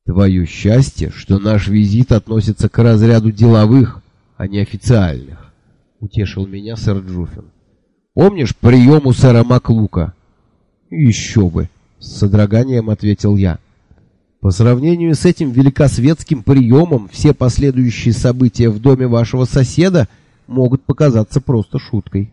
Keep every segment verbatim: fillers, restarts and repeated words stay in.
Твое счастье, что наш визит относится к разряду деловых, а не официальных, утешил меня сэр Джуффин. Помнишь прием у сэра Маклука? Еще бы, с содроганием ответил я. По сравнению с этим великосветским приемом, все последующие события в доме вашего соседа могут показаться просто шуткой.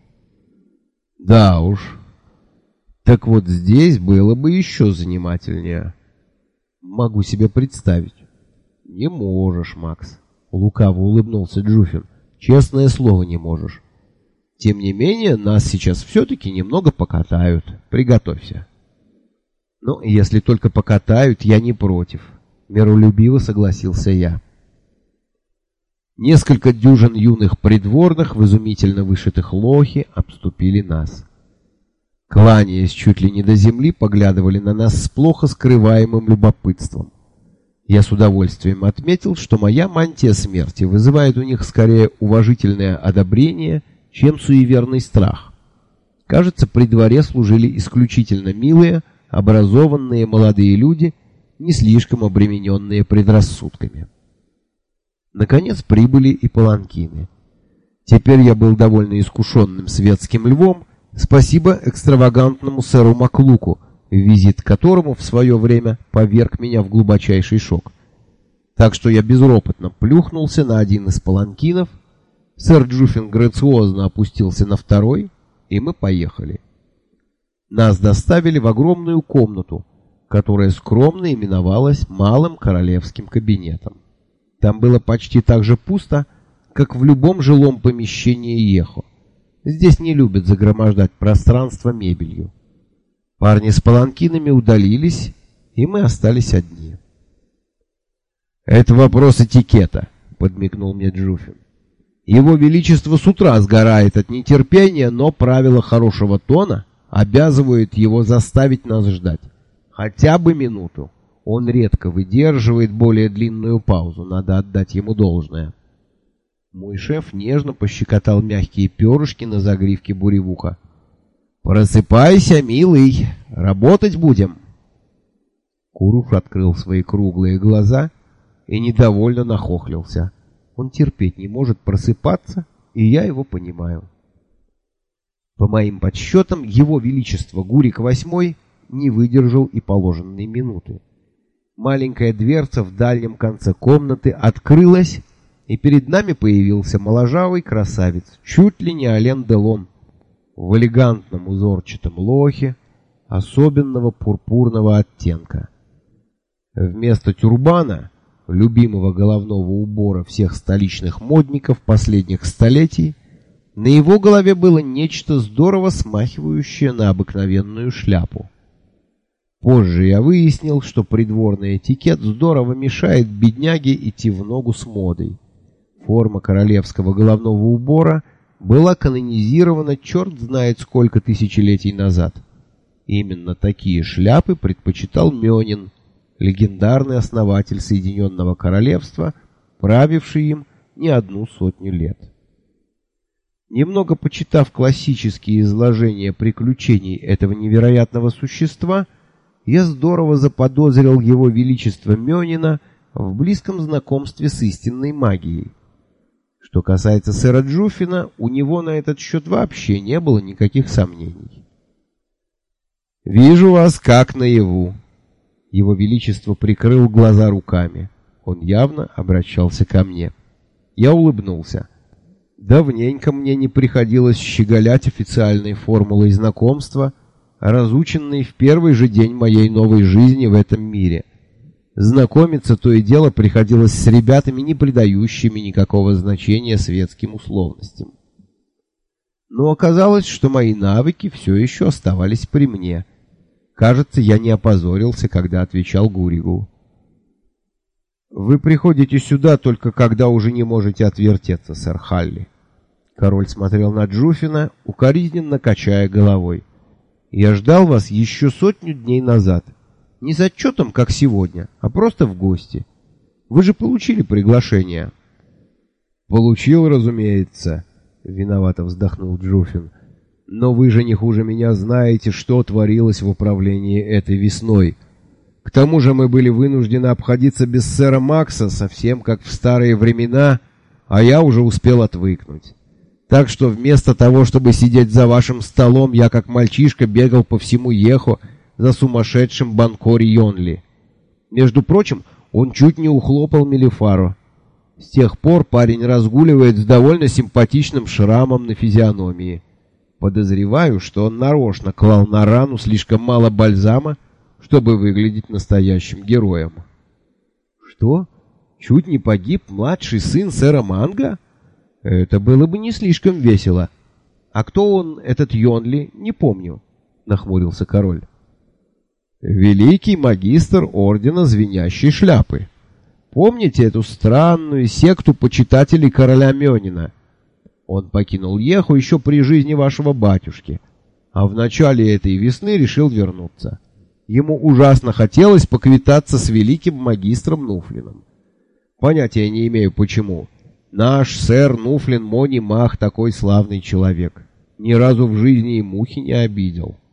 Да уж. Так вот здесь было бы еще занимательнее. Могу себе представить. Не можешь, Макс. Лукаво улыбнулся Джуффин. Честное слово, не можешь. Тем не менее, нас сейчас все-таки немного покатают. Приготовься. Ну, если только покатают, я не против. Миролюбиво согласился я. Несколько дюжин юных придворных в изумительно вышитых лохи обступили нас. Кланяясь чуть ли не до земли, поглядывали на нас с плохо скрываемым любопытством. Я с удовольствием отметил, что моя мантия смерти вызывает у них скорее уважительное одобрение, чем суеверный страх. Кажется, при дворе служили исключительно милые, образованные молодые люди, не слишком обремененные предрассудками. Наконец прибыли и паланкины. Теперь я был довольно искушенным светским львом, спасибо экстравагантному сэру Маклуку, визит к которому в свое время поверг меня в глубочайший шок. Так что я безропотно плюхнулся на один из паланкинов, сэр Джуффин грациозно опустился на второй, и мы поехали. Нас доставили в огромную комнату, которая скромно именовалась малым королевским кабинетом. Там было почти так же пусто, как в любом жилом помещении Ехо. Здесь не любят загромождать пространство мебелью. Парни с паланкинами удалились, и мы остались одни. «Это вопрос этикета», — подмигнул мне Джуффин. «Его Величество с утра сгорает от нетерпения, но правила хорошего тона обязывают его заставить нас ждать. Хотя бы минуту. Он редко выдерживает более длинную паузу, надо отдать ему должное». Мой шеф нежно пощекотал мягкие перышки на загривке буревуха. «Просыпайся, милый, работать будем!» Куруш открыл свои круглые глаза и недовольно нахохлился. Он терпеть не может просыпаться, и я его понимаю. По моим подсчетам, его величество Гурик восьмой не выдержал и положенной минуты. Маленькая дверца в дальнем конце комнаты открылась, и перед нами появился моложавый красавец, чуть ли не Ален Делон, в элегантном узорчатом лохе особенного пурпурного оттенка. Вместо тюрбана, любимого головного убора всех столичных модников последних столетий, на его голове было нечто здорово смахивающее на обыкновенную шляпу. Позже я выяснил, что придворный этикет здорово мешает бедняге идти в ногу с модой. Форма королевского головного убора была канонизирована черт знает сколько тысячелетий назад. Именно такие шляпы предпочитал Мёнин, легендарный основатель Соединенного Королевства, правивший им не одну сотню лет. Немного почитав классические изложения приключений этого невероятного существа, я здорово заподозрил его величество Мёнина в близком знакомстве с истинной магией. Что касается сэра Джуффина, у него на этот счет вообще не было никаких сомнений. «Вижу вас как наяву». Его величество прикрыл глаза руками. Он явно обращался ко мне. Я улыбнулся. Давненько мне не приходилось щеголять официальной формулой знакомства, разученной в первый же день моей новой жизни в этом мире. Знакомиться то и дело приходилось с ребятами, не придающими никакого значения светским условностям. Но оказалось, что мои навыки все еще оставались при мне. Кажется, я не опозорился, когда отвечал Гуригу. «Вы приходите сюда только когда уже не можете отвертеться, сэр Халли». Король смотрел на Джуффина, укоризненно качая головой. «Я ждал вас еще сотню дней назад. Не с отчетом, как сегодня, а просто в гости. Вы же получили приглашение». «Получил, разумеется», — виновато вздохнул Джуффин. «Но вы же не хуже меня знаете, что творилось в управлении этой весной. К тому же мы были вынуждены обходиться без сэра Макса, совсем как в старые времена, а я уже успел отвыкнуть. Так что вместо того, чтобы сидеть за вашим столом, я как мальчишка бегал по всему Ехо за сумасшедшим Банкори Йонли. Между прочим, он чуть не ухлопал Мелифару. С тех пор парень разгуливает с довольно симпатичным шрамом на физиономии. Подозреваю, что он нарочно клал на рану слишком мало бальзама, чтобы выглядеть настоящим героем. Что? Чуть не погиб младший сын сэра Манга? Это было бы не слишком весело. А кто он, этот Йонли, не помню, нахмурился король. Великий магистр ордена Звенящей Шляпы. Помните эту странную секту почитателей короля Мёнина? Он покинул Еху еще при жизни вашего батюшки, а в начале этой весны решил вернуться. Ему ужасно хотелось поквитаться с великим магистром Нуфлином. Понятия не имею почему. Наш сэр Нуфлин Мони Мах такой славный человек. Ни разу в жизни и мухи не обидел.